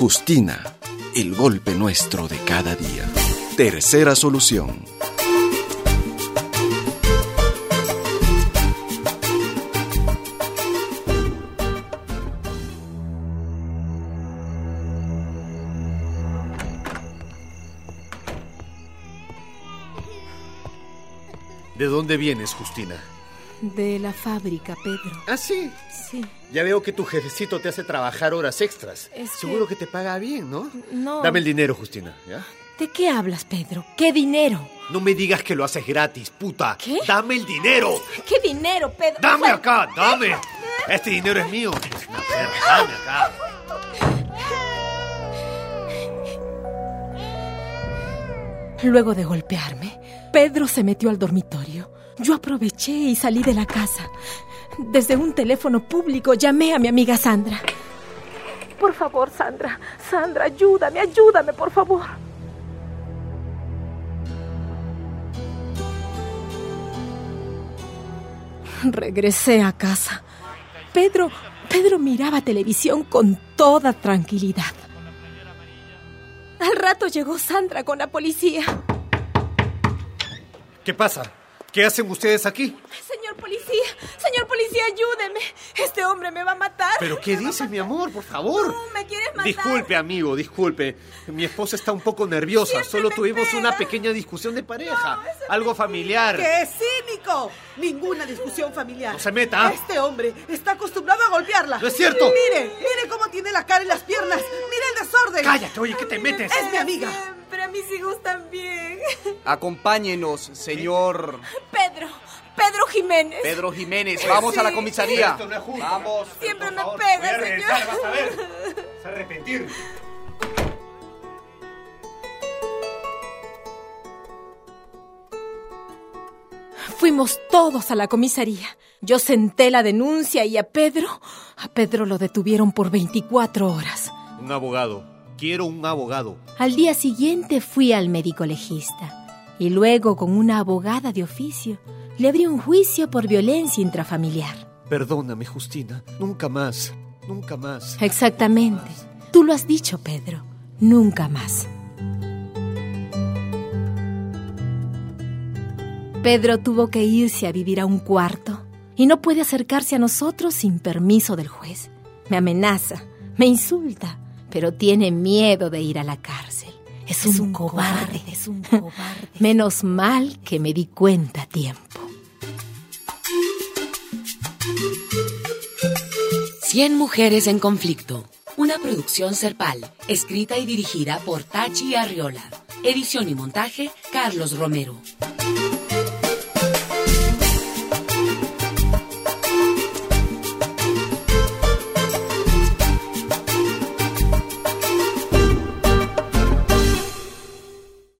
Justina, el golpe nuestro de cada día. Tercera solución. ¿De dónde vienes, Justina? De la fábrica, Pedro. ¿Ah, sí? Sí. Ya veo que tu jefecito te hace trabajar horas extras. Seguro que te paga bien, ¿no? No. Dame el dinero, Justina, ¿ya? ¿De qué hablas, Pedro? ¿Qué dinero? No me digas que lo haces gratis, puta. ¿Qué? ¡Dame el dinero! ¿Qué dinero, Pedro? ¡Dame acá, dame! Este dinero es mío. Es una perra, dame acá. Luego de golpearme, Pedro se metió al dormitorio. Yo aproveché y salí de la casa. Desde un teléfono público llamé a mi amiga Sandra. Por favor, Sandra, ayúdame, por favor. Regresé a casa. Pedro miraba televisión con toda tranquilidad. Al rato llegó Sandra con la policía. ¿Qué pasa? ¿Qué hacen ustedes aquí? Señor policía, ayúdeme. Este hombre me va a matar. ¿Pero qué dices, mi amor? Por favor. No, me quieres matar. Disculpe, amigo, disculpe. Mi esposa está un poco nerviosa. Siempre Solo me tuvimos pega. una pequeña discusión de pareja. Algo familiar. ¡Qué cínico! Ninguna discusión familiar. No se meta. Este hombre está acostumbrado a golpearla. ¡No es cierto! Mire cómo tiene la cara y las piernas. Mire el desorden. ¡Cállate, oye, ¿qué te metes? Es mi amiga. Pero a mis hijos también. Acompáñenos, señor Pedro Jiménez. Pedro Jiménez. Vamos a la comisaría. Esto no es justo. Vamos. Siempre Por me favor, pega, voy a regresar, señor. vas a ver. Vas a arrepentir. Fuimos todos a la comisaría. Yo senté la denuncia y a Pedro lo detuvieron por 24 horas. Un abogado. Quiero un abogado. Al día siguiente fui al médico legista y luego con una abogada de oficio le abrí un juicio por violencia intrafamiliar. Perdóname, Justina. Nunca más. Nunca más. Exactamente. Tú lo has dicho, Pedro. Nunca más. Pedro tuvo que irse a vivir a un cuarto y no puede acercarse a nosotros sin permiso del juez. Me amenaza, me insulta, pero tiene miedo de ir a la cárcel. Es un cobarde. Menos mal que me di cuenta a tiempo. 100 mujeres en conflicto. Una producción Serpal, escrita y dirigida por Tachi Arriola. Edición y montaje, Carlos Romero.